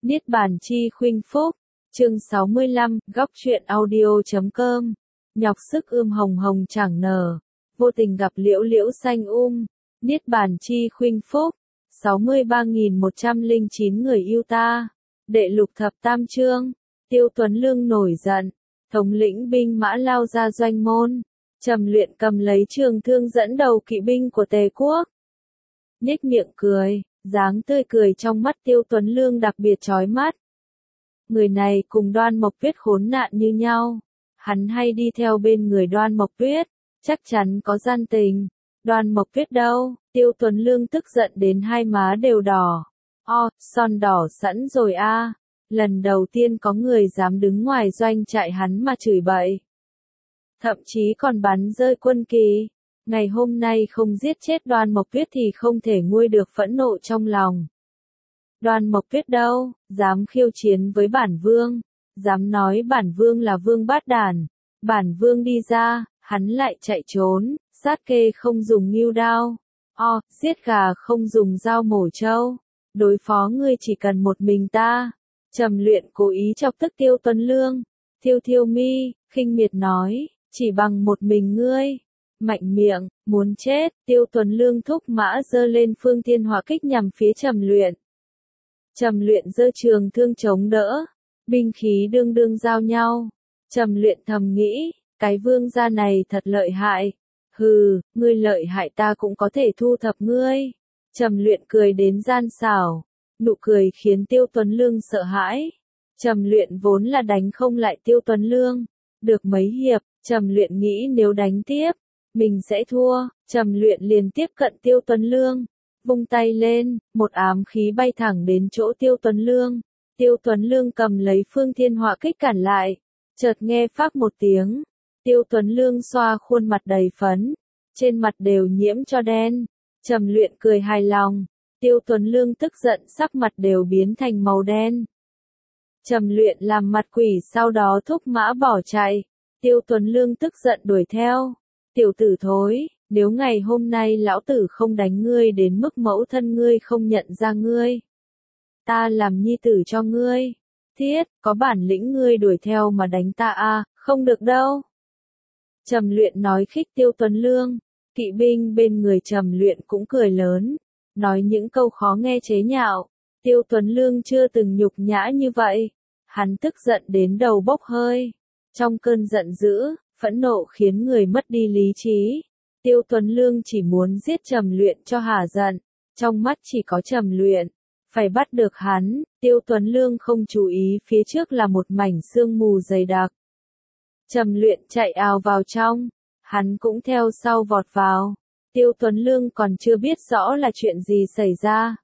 Niết bàn chi khuynh phúc, chương 65, góc truyện audio.com. Nhọc sức hồng hồng chẳng nở, vô tình gặp liễu liễu xanh Niết bàn chi khuynh phúc, 63.109 người yêu ta. Đệ lục thập tam chương, Tiêu Tuấn Lương nổi giận, thống lĩnh binh mã lao ra doanh môn, Trầm Luyện cầm lấy trường thương dẫn đầu kỵ binh của Tề quốc. Nhếch miệng cười, dáng tươi cười trong mắt Tiêu Tuấn Lương đặc biệt chói mắt. Người này cùng Đoan Mộc Tuyết khốn nạn như nhau, hắn hay đi theo bên người Đoan Mộc Tuyết, chắc chắn có gian tình. Đoan Mộc Tuyết đâu? Tiêu Tuấn Lương tức giận đến hai má đều đỏ. Son đỏ sẵn rồi a. Lần đầu tiên có người dám đứng ngoài doanh trại hắn mà chửi bậy. Thậm chí còn bắn rơi quân kỳ. Ngày hôm nay không giết chết Đoan Mộc Tuyết thì không thể nguôi được phẫn nộ trong lòng. Đoan Mộc Tuyết đâu, dám khiêu chiến với bản vương, dám nói bản vương là vương bát đản. Bản vương đi ra, hắn lại chạy trốn, sát kê không dùng ngưu đao. Giết gà không dùng dao mổ trâu. Đối phó ngươi chỉ cần một mình ta. Trầm Luyện cố ý chọc tức Tiêu Tuấn Lương. Thiêu mi, khinh miệt nói, chỉ bằng một mình ngươi. Mạnh miệng, muốn chết. Tiêu Tuấn Lương thúc mã giơ lên phương thiên hỏa kích nhằm phía Trầm Luyện. Trầm Luyện giơ trường thương chống đỡ, binh khí đương đương giao nhau. Trầm Luyện thầm nghĩ, cái vương gia này thật lợi hại. Hừ, ngươi lợi hại ta cũng có thể thu thập ngươi. Trầm Luyện cười đến gian xảo, nụ cười khiến Tiêu Tuấn Lương sợ hãi. Trầm Luyện vốn là đánh không lại Tiêu Tuấn Lương, được mấy hiệp, Trầm Luyện nghĩ nếu đánh tiếp, mình sẽ thua. Trầm Luyện liền tiếp cận Tiêu Tuấn Lương, vung tay lên, một ám khí bay thẳng đến chỗ Tiêu Tuấn Lương. Tiêu Tuấn Lương cầm lấy phương thiên hỏa kích cản lại, chợt nghe phác một tiếng. Tiêu Tuấn Lương xoa khuôn mặt đầy phấn, trên mặt đều nhiễm cho đen. Trầm Luyện cười hài lòng, Tiêu Tuấn Lương tức giận sắc mặt đều biến thành màu đen. Trầm Luyện làm mặt quỷ sau đó thúc mã bỏ chạy. Tiêu Tuấn Lương tức giận đuổi theo. Tiểu tử thối, nếu ngày hôm nay lão tử không đánh ngươi đến mức mẫu thân ngươi không nhận ra ngươi, ta làm nhi tử cho ngươi. Thiết, có bản lĩnh ngươi đuổi theo mà đánh ta à, không được đâu. Trầm Luyện nói khích Tiêu Tuấn Lương, kỵ binh bên người Trầm Luyện cũng cười lớn, nói những câu khó nghe chế nhạo. Tiêu Tuấn Lương chưa từng nhục nhã như vậy, hắn tức giận đến đầu bốc hơi. Trong cơn giận dữ, phẫn nộ khiến người mất đi lý trí. Tiêu Tuấn Lương chỉ muốn giết Trầm Luyện cho hả giận, trong mắt chỉ có Trầm Luyện, phải bắt được hắn. Tiêu Tuấn Lương không chú ý phía trước là một mảnh sương mù dày đặc. Trầm Luyện chạy ào vào trong, hắn cũng theo sau vọt vào. Tiêu Tuấn Lương còn chưa biết rõ là chuyện gì xảy ra,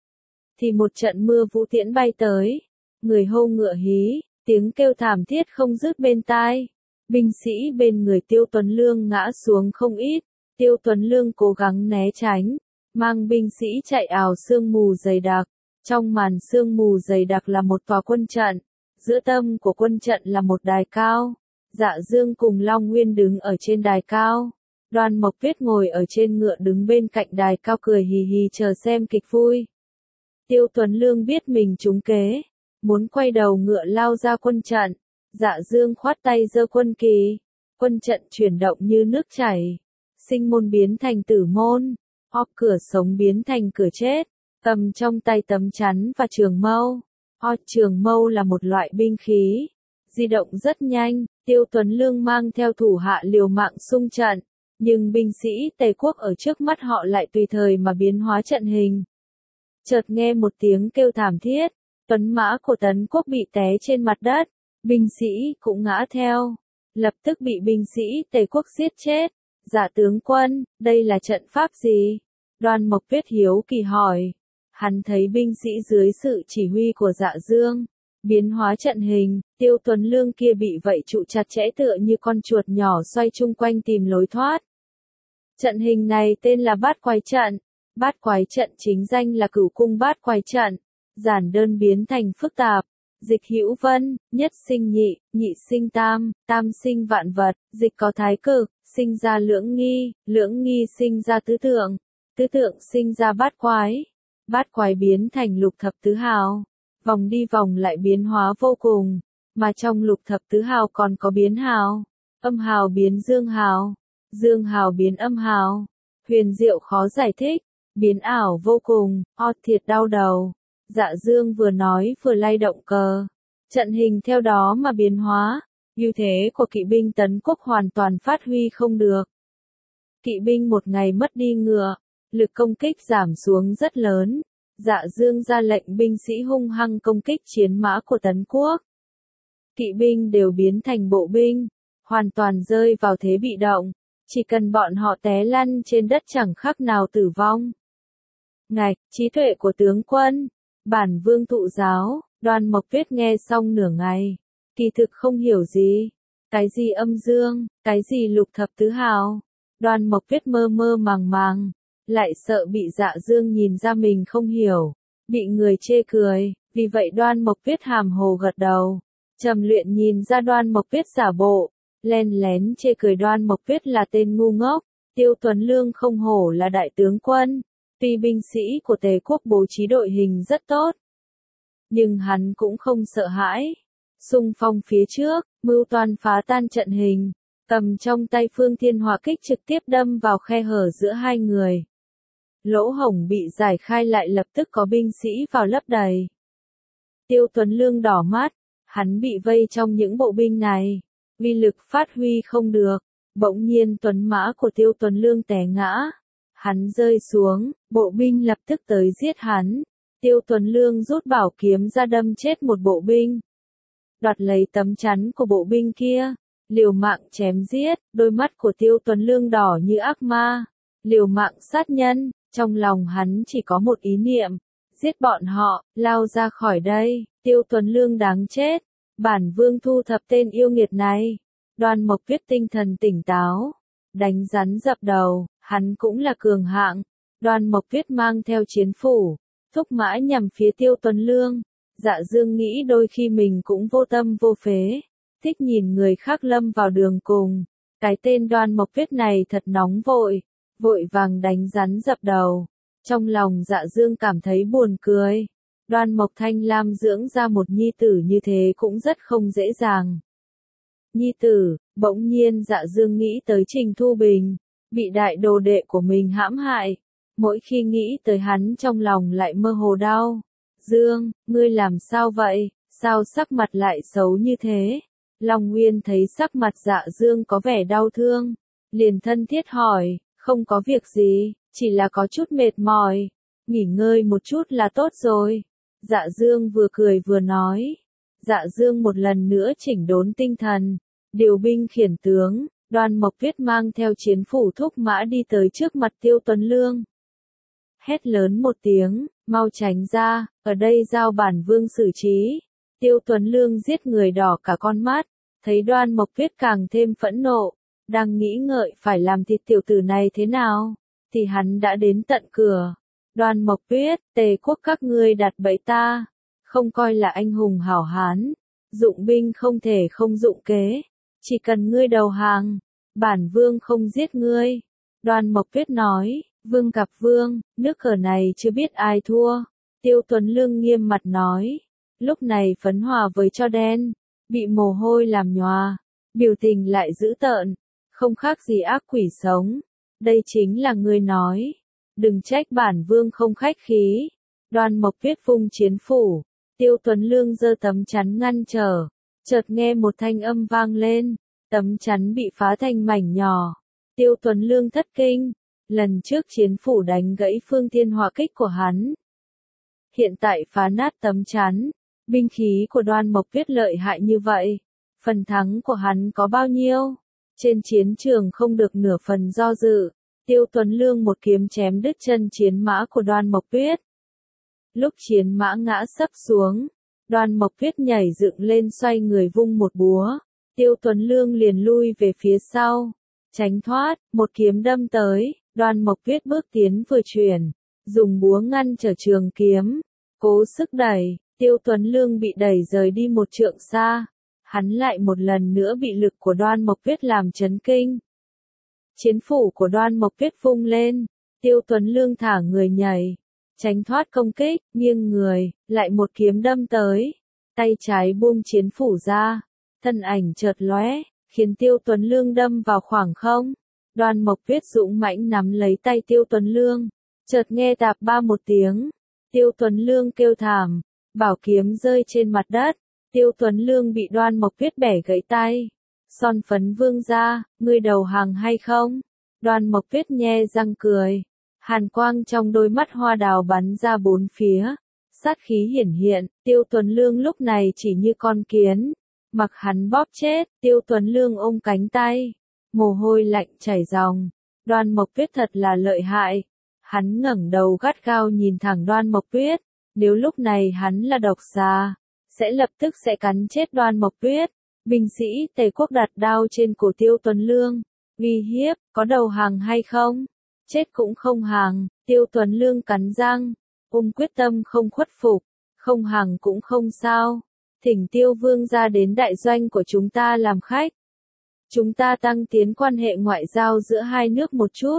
thì một trận mưa vũ tiễn bay tới, người hô ngựa hí, tiếng kêu thảm thiết không dứt bên tai. Binh sĩ bên người Tiêu Tuấn Lương ngã xuống không ít. Tiêu Tuấn Lương cố gắng né tránh, mang binh sĩ chạy ào sương mù dày đặc. Trong màn sương mù dày đặc là một tòa quân trận, giữa tâm của quân trận là một đài cao. Dạ Dương cùng Long Nguyên đứng ở trên đài cao. Đoan Mộc Tuyết ngồi ở trên ngựa đứng bên cạnh đài cao cười hì hì chờ xem kịch vui. Tiêu Tuấn Lương biết mình trúng kế, muốn quay đầu ngựa lao ra quân trận. Dạ Dương khoát tay giơ quân kỳ, quân trận chuyển động như nước chảy. Sinh môn biến thành tử môn, cửa sống biến thành cửa chết. Cầm trong tay tấm chắn và trường mâu. Trường mâu là một loại binh khí, di động rất nhanh. Tiêu Tuấn Lương mang theo thủ hạ liều mạng xung trận, nhưng binh sĩ Tề quốc ở trước mắt họ lại tùy thời mà biến hóa trận hình. Chợt nghe một tiếng kêu thảm thiết, tuấn mã của Tấn quốc bị té trên mặt đất, binh sĩ cũng ngã theo, lập tức bị binh sĩ Tề quốc giết chết. Dạ tướng quân, đây là trận pháp gì? Đoan Mộc Tuyết hiếu kỳ hỏi. Hắn thấy binh sĩ dưới sự chỉ huy của Dạ Dương biến hóa trận hình. Tiêu Tuấn Lương kia bị vậy trụ chặt chẽ tựa như con chuột nhỏ xoay chung quanh tìm lối thoát. Trận hình này tên là bát quái trận. Bát quái trận chính danh là cửu cung bát quái trận, giản đơn biến thành phức tạp. Dịch hữu vân, nhất sinh nhị, nhị sinh tam, tam sinh vạn vật. Dịch có thái cực, sinh ra lưỡng nghi sinh ra tứ tượng sinh ra bát quái biến thành lục thập tứ hào. vòng đi vòng lại biến hóa vô cùng, mà trong lục thập tứ hào còn có biến hào, âm hào biến dương hào biến âm hào, huyền diệu khó giải thích, biến ảo vô cùng, thiệt đau đầu. Dạ Dương vừa nói vừa lay động cờ, trận hình theo đó mà biến hóa, ưu thế của kỵ binh tấn quốc hoàn toàn phát huy không được. Kỵ binh một ngày mất đi ngựa, lực công kích giảm xuống rất lớn. Dạ Dương ra lệnh binh sĩ hung hăng công kích chiến mã của tấn quốc. Kỵ binh đều biến thành bộ binh, hoàn toàn rơi vào thế bị động, chỉ cần bọn họ té lăn trên đất chẳng khác nào tử vong. Ngạch, trí tuệ của tướng quân, bản vương thụ giáo, Đoan Mộc Tuyết nghe xong nửa ngày, kỳ thực không hiểu gì. Cái gì âm dương, cái gì lục thập tứ hào. Đoan Mộc Tuyết mơ mơ màng màng, lại sợ bị Dạ Dương nhìn ra mình không hiểu, bị người chê cười, vì vậy Đoan Mộc Tuyết hàm hồ gật đầu. Trầm Luyện nhìn ra Đoan Mộc Tuyết giả bộ, len lén chê cười Đoan Mộc Tuyết là tên ngu ngốc. Tiêu Tuấn Lương không hổ là đại tướng quân, tuy binh sĩ của Tề quốc bố trí đội hình rất tốt, nhưng hắn cũng không sợ hãi. Xung phong phía trước, mưu toan phá tan trận hình, cầm trong tay Phương Thiên Hỏa Kích trực tiếp đâm vào khe hở giữa hai người. Lỗ hổng bị giải khai lại lập tức có binh sĩ vào lấp đầy. Tiêu Tuấn Lương đỏ mắt, hắn bị vây trong những bộ binh này, uy lực phát huy không được. Bỗng nhiên tuấn mã của Tiêu Tuấn Lương té ngã, hắn rơi xuống, bộ binh lập tức tới giết hắn. Tiêu Tuấn Lương rút bảo kiếm ra đâm chết một bộ binh, đoạt lấy tấm chắn của bộ binh kia, liều mạng chém giết. Đôi mắt của Tiêu Tuấn Lương đỏ như ác ma, liều mạng sát nhân, trong lòng hắn chỉ có một ý niệm, giết bọn họ, lao ra khỏi đây. Tiêu Tuấn Lương đáng chết, bản vương thu thập tên yêu nghiệt này. Đoan Mộc Tuyết tinh thần tỉnh táo, đánh rắn dập đầu, hắn cũng là cường hạng. Đoan Mộc Tuyết mang theo chiến phủ, thúc mã nhằm phía Tiêu Tuấn Lương. Dạ Dương nghĩ đôi khi mình cũng vô tâm vô phế, thích nhìn người khác lâm vào đường cùng. Cái tên Đoan Mộc Tuyết này thật nóng vội, vội vàng đánh rắn dập đầu. Trong lòng Dạ Dương cảm thấy buồn cười. Đoan Mộc Thanh Lam dưỡng ra một nhi tử như thế cũng rất không dễ dàng. Nhi tử, bỗng nhiên Dạ Dương nghĩ tới Trình Thu Bình, bị đại đồ đệ của mình hãm hại. Mỗi khi nghĩ tới hắn trong lòng lại mơ hồ đau. Dương, ngươi làm sao vậy, sao sắc mặt lại xấu như thế? Long Nguyên thấy sắc mặt Dạ Dương có vẻ đau thương, liền thân thiết hỏi, không có việc gì, chỉ là có chút mệt mỏi, nghỉ ngơi một chút là tốt rồi. Dạ Dương vừa cười vừa nói. Dạ Dương một lần nữa chỉnh đốn tinh thần, điều binh khiển tướng. Đoan Mộc Tuyết mang theo chiến phủ thúc mã đi tới trước mặt Tiêu Tuấn Lương. Hét lớn một tiếng, mau tránh ra, ở đây giao bản vương xử trí. Tiêu Tuấn Lương giết người đỏ cả con mắt, thấy Đoan Mộc Tuyết càng thêm phẫn nộ, đang nghĩ ngợi phải làm thịt tiểu tử này thế nào, thì hắn đã đến tận cửa. Đoan Mộc Tuyết, Tề quốc các ngươi đặt bẫy ta, không coi là anh hùng hảo hán, dụng binh không thể không dụng kế, chỉ cần ngươi đầu hàng, bản vương không giết ngươi. Đoan Mộc Tuyết nói, vương gặp vương, nước cờ này chưa biết ai thua. Tiêu Tuấn Lương nghiêm mặt nói, lúc này phấn hòa với cho đen, bị mồ hôi làm nhòa, biểu tình lại dữ tợn, không khác gì ác quỷ sống. Đây chính là ngươi nói, đừng trách bản vương không khách khí. Đoan Mộc Tuyết vung chiến phủ, Tiêu Tuấn Lương giơ tấm chắn ngăn trở, chợt nghe một thanh âm vang lên, tấm chắn bị phá thành mảnh nhỏ. Tiêu Tuấn Lương thất kinh, lần trước chiến phủ đánh gãy Phương Thiên Hỏa Kích của hắn, hiện tại phá nát tấm chắn. Binh khí của Đoan Mộc Tuyết lợi hại như vậy, phần thắng của hắn có bao nhiêu? Trên chiến trường không được nửa phần do dự, Tiêu Tuấn Lương một kiếm chém đứt chân chiến mã của Đoan Mộc Tuyết. Lúc chiến mã ngã sấp xuống, Đoan Mộc Tuyết nhảy dựng lên xoay người vung một búa, Tiêu Tuấn Lương liền lui về phía sau, tránh thoát, một kiếm đâm tới. Đoan Mộc Tuyết bước tiến vừa chuyển, dùng búa ngăn trở trường kiếm, cố sức đẩy. Tiêu Tuấn Lương bị đẩy rời đi một trượng xa, hắn lại một lần nữa bị lực của Đoan Mộc Tuyết làm chấn kinh. Chiến phủ của Đoan Mộc Tuyết vung lên, Tiêu Tuấn Lương thả người nhảy, tránh thoát công kích, nghiêng người, lại một kiếm đâm tới. Tay trái buông chiến phủ ra, thân ảnh chợt lóe, khiến Tiêu Tuấn Lương đâm vào khoảng không. Đoan Mộc Tuyết dũng mãnh nắm lấy tay Tiêu Tuấn Lương, chợt nghe tạp ba một tiếng, Tiêu Tuấn Lương kêu thảm, bảo kiếm rơi trên mặt đất, Tiêu Tuấn Lương bị Đoan Mộc Tuyết bẻ gãy tay. Son Phấn Vương gia, ngươi đầu hàng hay không? Đoan Mộc Tuyết nhe răng cười, hàn quang trong đôi mắt hoa đào bắn ra bốn phía, sát khí hiển hiện. Tiêu Tuấn Lương lúc này chỉ như con kiến, mặc hắn bóp chết. Tiêu Tuấn Lương ôm cánh tay, mồ hôi lạnh chảy ròng. Đoan Mộc Tuyết thật là lợi hại. Hắn ngẩng đầu gắt gao nhìn thẳng Đoan Mộc Tuyết, nếu lúc này hắn là độc xà, sẽ lập tức sẽ cắn chết Đoan Mộc Tuyết. Binh sĩ Tề quốc đặt đao trên cổ Tiêu Tuấn Lương, uy hiếp, có đầu hàng hay không? Chết cũng không hàng. Tiêu Tuấn Lương cắn răng, quyết tâm không khuất phục, không hàng cũng không sao. Thỉnh Tiêu Vương gia đến đại doanh của chúng ta làm khách. Chúng ta tăng tiến quan hệ ngoại giao giữa hai nước một chút.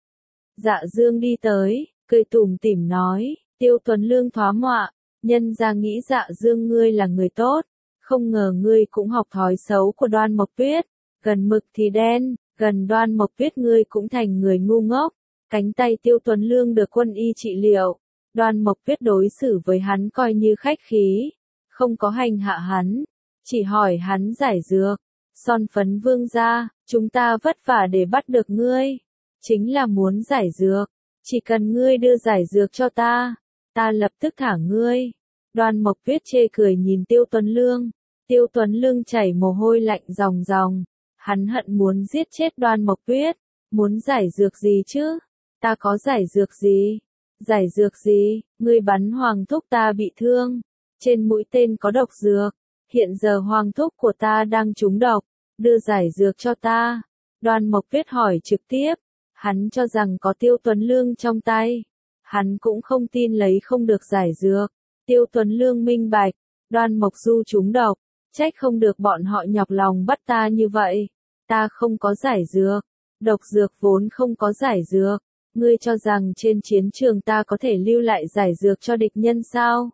Dạ Dương đi tới, cười tủm tỉm nói, Tiêu Tuấn Lương thoá mọa, nhân ra nghĩ Dạ Dương ngươi là người tốt, không ngờ ngươi cũng học thói xấu của Đoan Mộc Tuyết, gần mực thì đen, gần Đoan Mộc Tuyết ngươi cũng thành người ngu ngốc. Cánh tay Tiêu Tuấn Lương được quân y trị liệu, Đoan Mộc Tuyết đối xử với hắn coi như khách khí, không có hành hạ hắn, chỉ hỏi hắn giải dược. Son Phấn Vương gia, chúng ta vất vả để bắt được ngươi, chính là muốn giải dược, chỉ cần ngươi đưa giải dược cho ta, ta lập tức thả ngươi. Đoan Mộc Tuyết chê cười nhìn Tiêu Tuấn Lương, Tiêu Tuấn Lương chảy mồ hôi lạnh ròng ròng, hắn hận muốn giết chết Đoan Mộc Tuyết. Muốn giải dược gì chứ? Ta có giải dược gì? Giải dược gì? Ngươi bắn Hoàng thúc ta bị thương, trên mũi tên có độc dược, hiện giờ Hoàng thúc của ta đang trúng độc, đưa giải dược cho ta. Đoan Mộc Tuyết hỏi trực tiếp, hắn cho rằng có Tiêu Tuấn Lương trong tay, hắn cũng không tin lấy không được giải dược. Tiêu Tuấn Lương minh bạch, Đoan Mộc Du trúng độc, trách không được bọn họ nhọc lòng bắt ta như vậy. Ta không có giải dược, độc dược vốn không có giải dược, ngươi cho rằng trên chiến trường ta có thể lưu lại giải dược cho địch nhân sao?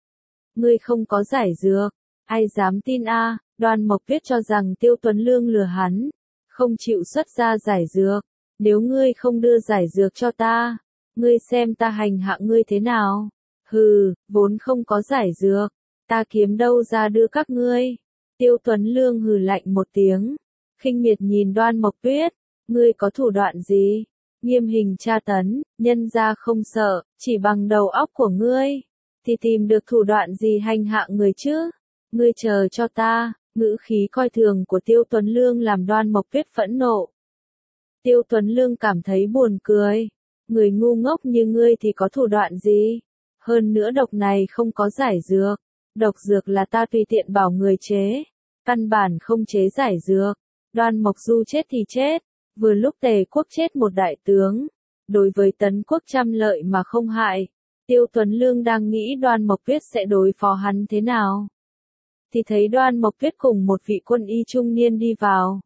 Ngươi không có giải dược, ai dám tin a? Đoan Mộc Tuyết cho rằng Tiêu Tuấn Lương lừa hắn, không chịu xuất ra giải dược, nếu ngươi không đưa giải dược cho ta, ngươi xem ta hành hạ ngươi thế nào? Hừ, vốn không có giải dược, ta kiếm đâu ra đưa các ngươi. Tiêu Tuấn Lương hừ lạnh một tiếng, khinh miệt nhìn Đoan Mộc Tuyết, ngươi có thủ đoạn gì? Nghiêm hình tra tấn, nhân ra không sợ, chỉ bằng đầu óc của ngươi, thì tìm được thủ đoạn gì hành hạ người chứ? Ngươi chờ cho ta. Ngữ khí coi thường của Tiêu Tuấn Lương làm Đoan Mộc Tuyết phẫn nộ. Tiêu Tuấn Lương cảm thấy buồn cười, người ngu ngốc như ngươi thì có thủ đoạn gì? Hơn nữa độc này không có giải dược, độc dược là ta tùy tiện bảo người chế, căn bản không chế giải dược. Đoan Mộc Du chết thì chết, vừa lúc Tề quốc chết một đại tướng, đối với Tấn quốc trăm lợi mà không hại. Tiêu Tuấn Lương đang nghĩ Đoan Mộc Tuyết sẽ đối phó hắn thế nào, thì thấy Đoan Mộc Tuyết cùng một vị quân y trung niên đi vào.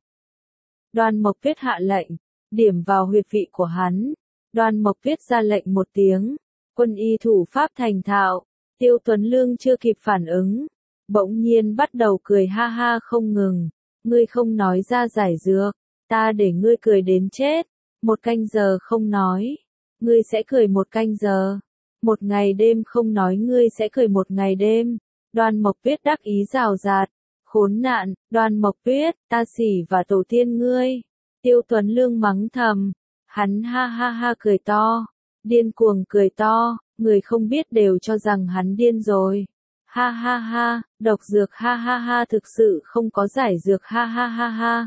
Đoan Mộc Tuyết hạ lệnh, điểm vào huyệt vị của hắn. Đoan Mộc Tuyết ra lệnh một tiếng, quân y thủ pháp thành thạo. Tiêu Tuấn Lương chưa kịp phản ứng, bỗng nhiên bắt đầu cười ha ha không ngừng. Ngươi không nói ra giải dược, ta để ngươi cười đến chết. 1 canh giờ không nói, ngươi sẽ cười 1 canh giờ. 1 ngày đêm không nói, ngươi sẽ cười 1 ngày đêm. Đoan Mộc Tuyết đắc ý rào rạt, khốn nạn, Đoan Mộc Tuyết, ta xỉ và tổ tiên ngươi. Tiêu Tuấn Lương mắng thầm, hắn ha ha ha cười to, điên cuồng cười to, người không biết đều cho rằng hắn điên rồi. Ha ha ha, độc dược ha ha ha, thực sự không có giải dược ha ha ha ha.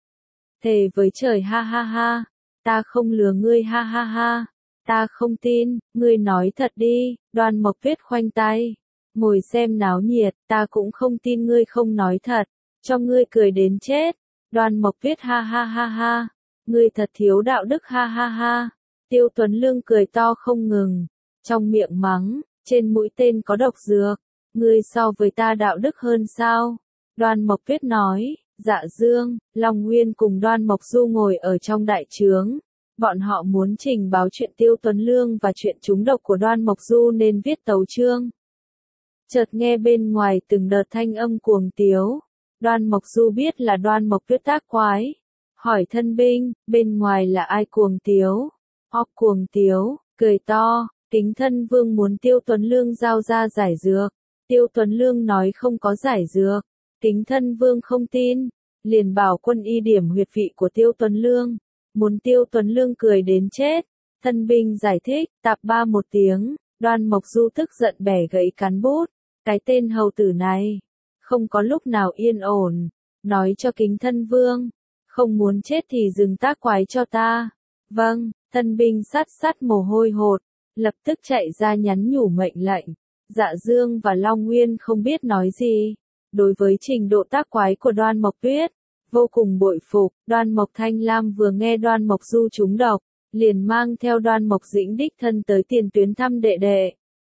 Thề với trời ha ha ha, ta không lừa ngươi ha ha ha, ta không tin, ngươi nói thật đi. Đoan Mộc Tuyết khoanh tay, ngồi xem náo nhiệt, ta cũng không tin ngươi không nói thật, cho ngươi cười đến chết. Đoan Mộc Tuyết ha ha ha ha, ngươi thật thiếu đạo đức ha ha ha. Tiêu Tuấn Lương cười to không ngừng, trong miệng mắng, trên mũi tên có độc dược, ngươi so với ta đạo đức hơn sao? Đoan Mộc Tuyết nói, Dạ Dương, Long Nguyên cùng Đoan Mộc Du ngồi ở trong đại trướng, Bọn họ muốn trình báo chuyện Tiêu Tuấn Lương và chuyện trúng độc của Đoan Mộc Du nên viết tấu chương. Chợt nghe bên ngoài từng đợt thanh âm cuồng tiếu. Đoan Mộc Du biết là Đoan Mộc Tuyết tác quái. Hỏi thân binh, bên ngoài là ai cuồng tiếu? Cuồng tiếu, cười to, Kính Thân Vương muốn Tiêu Tuấn Lương giao ra giải dược. Tiêu Tuấn Lương nói không có giải dược. Kính Thân Vương không tin, liền bảo quân y điểm huyệt vị của Tiêu Tuấn Lương. Muốn Tiêu Tuấn Lương cười đến chết. Thân binh giải thích, tạp ba một tiếng, Đoan Mộc Du tức giận bẻ gãy cán bút. Cái tên hầu tử này, không có lúc nào yên ổn, nói cho Kính Thân Vương, không muốn chết thì dừng tác quái cho ta. Vâng, thân binh sát mồ hôi hột, lập tức chạy ra nhắn nhủ mệnh lệnh. Dạ Dương và Long Nguyên không biết nói gì. Đối với trình độ tác quái của Đoan Mộc Tuyết, vô cùng bội phục. Đoan Mộc Thanh Lam vừa nghe Đoan Mộc Du trúng độc, liền mang theo Đoan Mộc Dĩnh đích thân tới tiền tuyến thăm đệ đệ.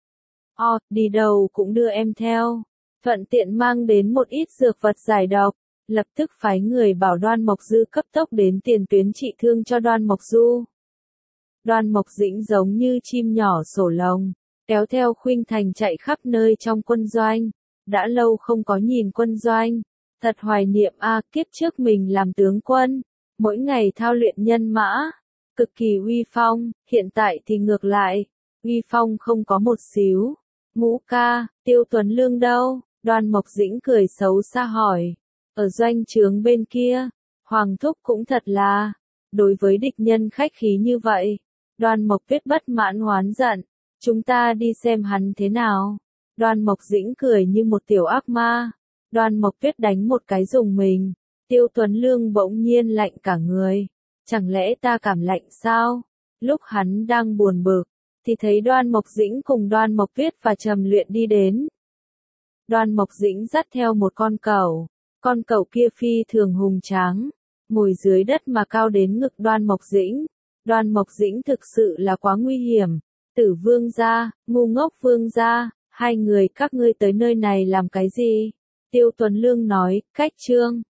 Đi đâu cũng đưa em theo, thuận tiện mang đến một ít dược vật giải độc, lập tức phái người bảo Đoan Mộc Dư cấp tốc đến tiền tuyến trị thương cho Đoan Mộc Du. Đoan Mộc Dĩnh giống như chim nhỏ sổ lồng, kéo theo Khuynh Thành chạy khắp nơi trong quân doanh, đã lâu không có nhìn quân doanh, thật hoài niệm kiếp trước mình làm tướng quân, mỗi ngày thao luyện nhân mã, cực kỳ uy phong, hiện tại thì ngược lại, uy phong không có một xíu. Ngũ ca, Tiêu Tuấn Lương đâu? Đoan Mộc Dĩnh cười xấu xa hỏi. Ở doanh trướng bên kia, Hoàng thúc cũng thật là, đối với địch nhân khách khí như vậy. Đoan Mộc Tuyết bất mãn oán giận, chúng ta đi xem hắn thế nào. Đoan Mộc Dĩnh cười như một tiểu ác ma. Đoan Mộc Tuyết đánh một cái rùng mình. Tiêu Tuấn Lương bỗng nhiên lạnh cả người. Chẳng lẽ ta cảm lạnh sao? Lúc hắn đang buồn bực, thì thấy Đoan Mộc Dĩnh cùng Đoan Mộc Tuyết và Trầm Luyện đi đến. Đoan Mộc Dĩnh dắt theo một con cẩu kia phi thường hùng tráng, ngồi dưới đất mà cao đến ngực Đoan Mộc Dĩnh. Đoan Mộc Dĩnh thực sự là quá nguy hiểm. Tử Vương gia, ngu ngốc Vương gia, hai người các ngươi tới nơi này làm cái gì? Tiêu Tuấn Lương nói, cách trương.